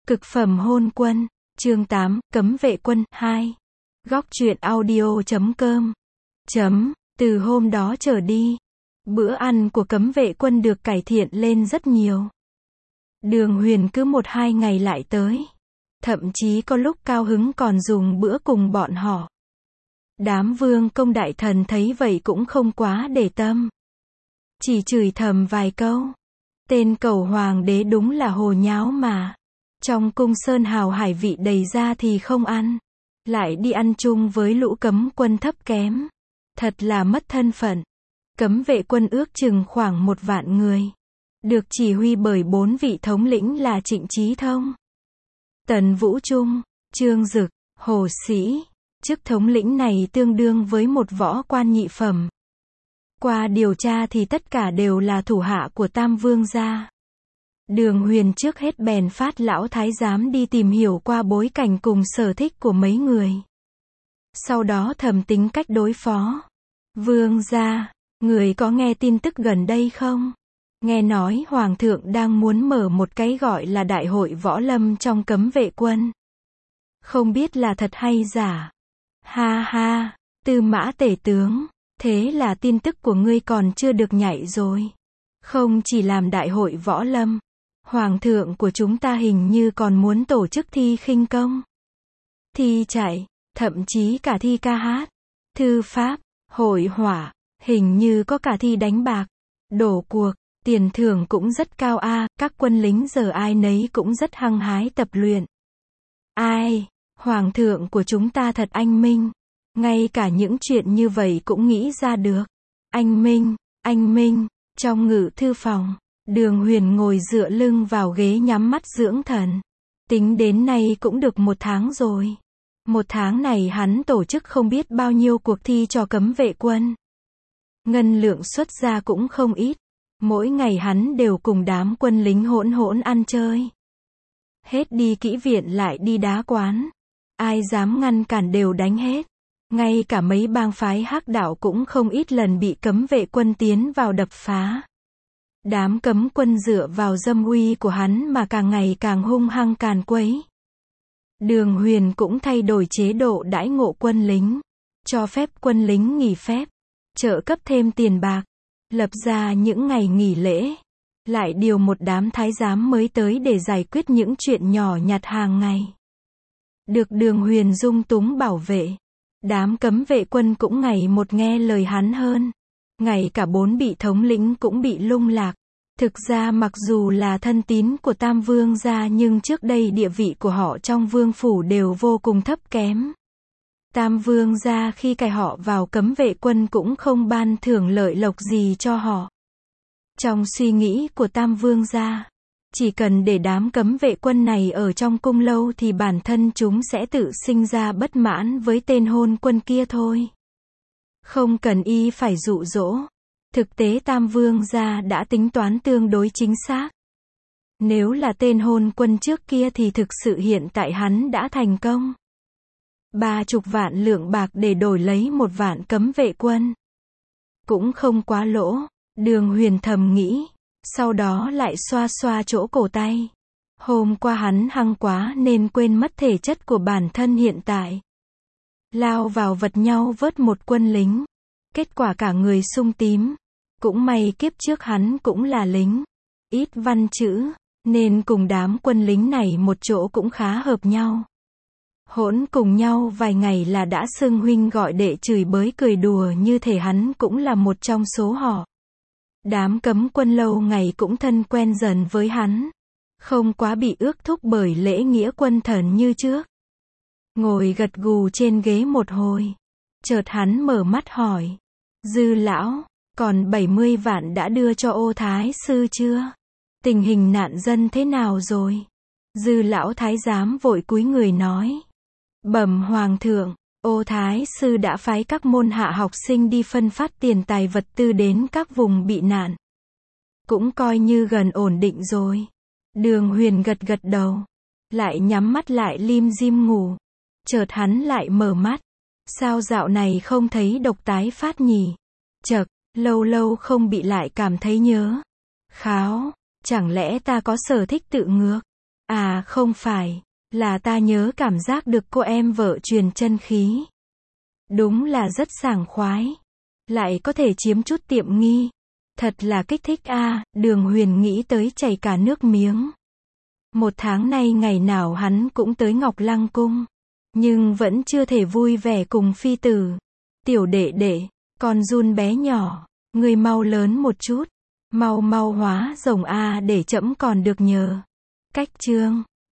Cực phẩm hôn quân, chương 8, cấm vệ quân, 2. Góc truyện audio.com. Từ hôm đó trở đi, bữa ăn của cấm vệ quân được cải thiện lên rất nhiều. Đường Huyền cứ 1-2 ngày lại tới. Thậm chí có lúc cao hứng còn dùng bữa cùng bọn họ. Đám vương công đại thần thấy vậy cũng không quá để tâm. Chỉ chửi thầm vài câu. Tên cẩu hoàng đế đúng là hồ nháo mà. Trong cung sơn hào hải vị đầy ra thì không ăn. Lại đi ăn chung với lũ cấm quân thấp kém. Thật là mất thân phận. Cấm vệ quân ước chừng khoảng 1 vạn người. Được chỉ huy bởi 4 vị thống lĩnh là Trịnh Chí Thông, Tần Vũ Trung, Trương Dực, Hồ Sĩ. Chức thống lĩnh này tương đương với một võ quan nhị phẩm. Qua điều tra thì tất cả đều là thủ hạ của Tam Vương gia. Đường Huyền trước hết bèn phát lão thái giám đi tìm hiểu qua bối cảnh cùng sở thích của mấy người. Sau đó thầm tính cách đối phó. Vương gia, người có nghe tin tức gần đây không? Nghe nói Hoàng thượng đang muốn mở một cái gọi là đại hội võ lâm trong cấm vệ quân. Không biết là thật hay giả. Ha ha, Tư Mã tể tướng, thế là tin tức của ngươi còn chưa được nhảy rồi. Không chỉ làm đại hội võ lâm, Hoàng thượng của chúng ta hình như còn muốn tổ chức thi khinh công, thi chạy, thậm chí cả thi ca hát, thư pháp, hội họa, hình như có cả thi đánh bạc, đổ cuộc. Tiền thưởng cũng rất cao a, các quân lính giờ ai nấy cũng rất hăng hái tập luyện. Ai, Hoàng thượng của chúng ta thật anh minh. Ngay cả những chuyện như vậy cũng nghĩ ra được. Anh Minh, trong ngự thư phòng, Đường Huyền ngồi dựa lưng vào ghế nhắm mắt dưỡng thần. Tính đến nay cũng được 1 tháng rồi. 1 tháng này hắn tổ chức không biết bao nhiêu cuộc thi cho cấm vệ quân. Ngân lượng xuất ra cũng không ít. Mỗi ngày hắn đều cùng đám quân lính hỗn ăn chơi. Hết đi kỹ viện lại đi đá quán. Ai dám ngăn cản đều đánh hết. Ngay cả mấy bang phái hắc đạo cũng không ít lần bị cấm vệ quân tiến vào đập phá. Đám cấm quân dựa vào dâm uy của hắn mà càng ngày càng hung hăng càn quấy. Đường Huyền cũng thay đổi chế độ đãi ngộ quân lính. Cho phép quân lính nghỉ phép. Trợ cấp thêm tiền bạc. Lập ra những ngày nghỉ lễ, lại điều một đám thái giám mới tới để giải quyết những chuyện nhỏ nhặt hàng ngày. Được Đường Huyền dung túng bảo vệ, đám cấm vệ quân cũng ngày một nghe lời hắn hơn. Ngay cả 4 vị thống lĩnh cũng bị lung lạc. Thực ra mặc dù là thân tín của Tam Vương gia nhưng trước đây địa vị của họ trong vương phủ đều vô cùng thấp kém. Tam Vương gia khi cài họ vào cấm vệ quân cũng không ban thưởng lợi lộc gì cho họ. Trong suy nghĩ của Tam Vương gia, chỉ cần để đám cấm vệ quân này ở trong cung lâu thì bản thân chúng sẽ tự sinh ra bất mãn với tên hôn quân kia thôi. Không cần y phải dụ dỗ. Thực tế Tam Vương gia đã tính toán tương đối chính xác. Nếu là tên hôn quân trước kia thì thực sự hiện tại hắn đã thành công. 30 vạn lượng bạc để đổi lấy 1 vạn cấm vệ quân. Cũng không quá lỗ, Đường Huyền thầm nghĩ. Sau đó lại xoa xoa chỗ cổ tay. Hôm qua hắn hăng quá nên quên mất thể chất của bản thân hiện tại. Lao vào vật nhau vớt một quân lính. Kết quả cả người sung tím. Cũng may kiếp trước hắn cũng là lính. Ít văn chữ, nên cùng đám quân lính này một chỗ cũng khá hợp nhau. Hỗn cùng nhau vài ngày là đã xưng huynh gọi đệ chửi bới cười đùa như thể hắn cũng là một trong số họ. Đám cấm quân lâu ngày cũng thân quen dần với hắn. Không quá bị ước thúc bởi lễ nghĩa quân thần như trước. Ngồi gật gù trên ghế một hồi. Chợt hắn mở mắt hỏi. Dư lão, còn 70 vạn đã đưa cho Ô Thái sư chưa? Tình hình nạn dân thế nào rồi? Dư lão thái giám vội cúi người nói. Bẩm Hoàng thượng, Ô Thái sư đã phái các môn hạ học sinh đi phân phát tiền tài vật tư đến các vùng bị nạn. Cũng coi như gần ổn định rồi. Đường Huyền gật đầu. Lại nhắm mắt lại lim dim ngủ. Chợt hắn lại mở mắt. Sao dạo này không thấy độc tái phát nhỉ? Chậc, lâu lâu không bị lại cảm thấy nhớ. Kháo, chẳng lẽ ta có sở thích tự ngược? À không phải, là ta nhớ cảm giác được cô em vợ truyền chân khí. Đúng là rất sảng khoái. Lại có thể chiếm chút tiệm nghi. Thật là kích thích a, Đường Huyền nghĩ tới chảy cả nước miếng. 1 tháng nay ngày nào hắn cũng tới Ngọc Lăng cung. Nhưng vẫn chưa thể vui vẻ cùng phi tử. Tiểu đệ đệ, con run bé nhỏ, người mau lớn một chút. Mau mau hóa rồng a để trẫm còn được nhờ. Cách chương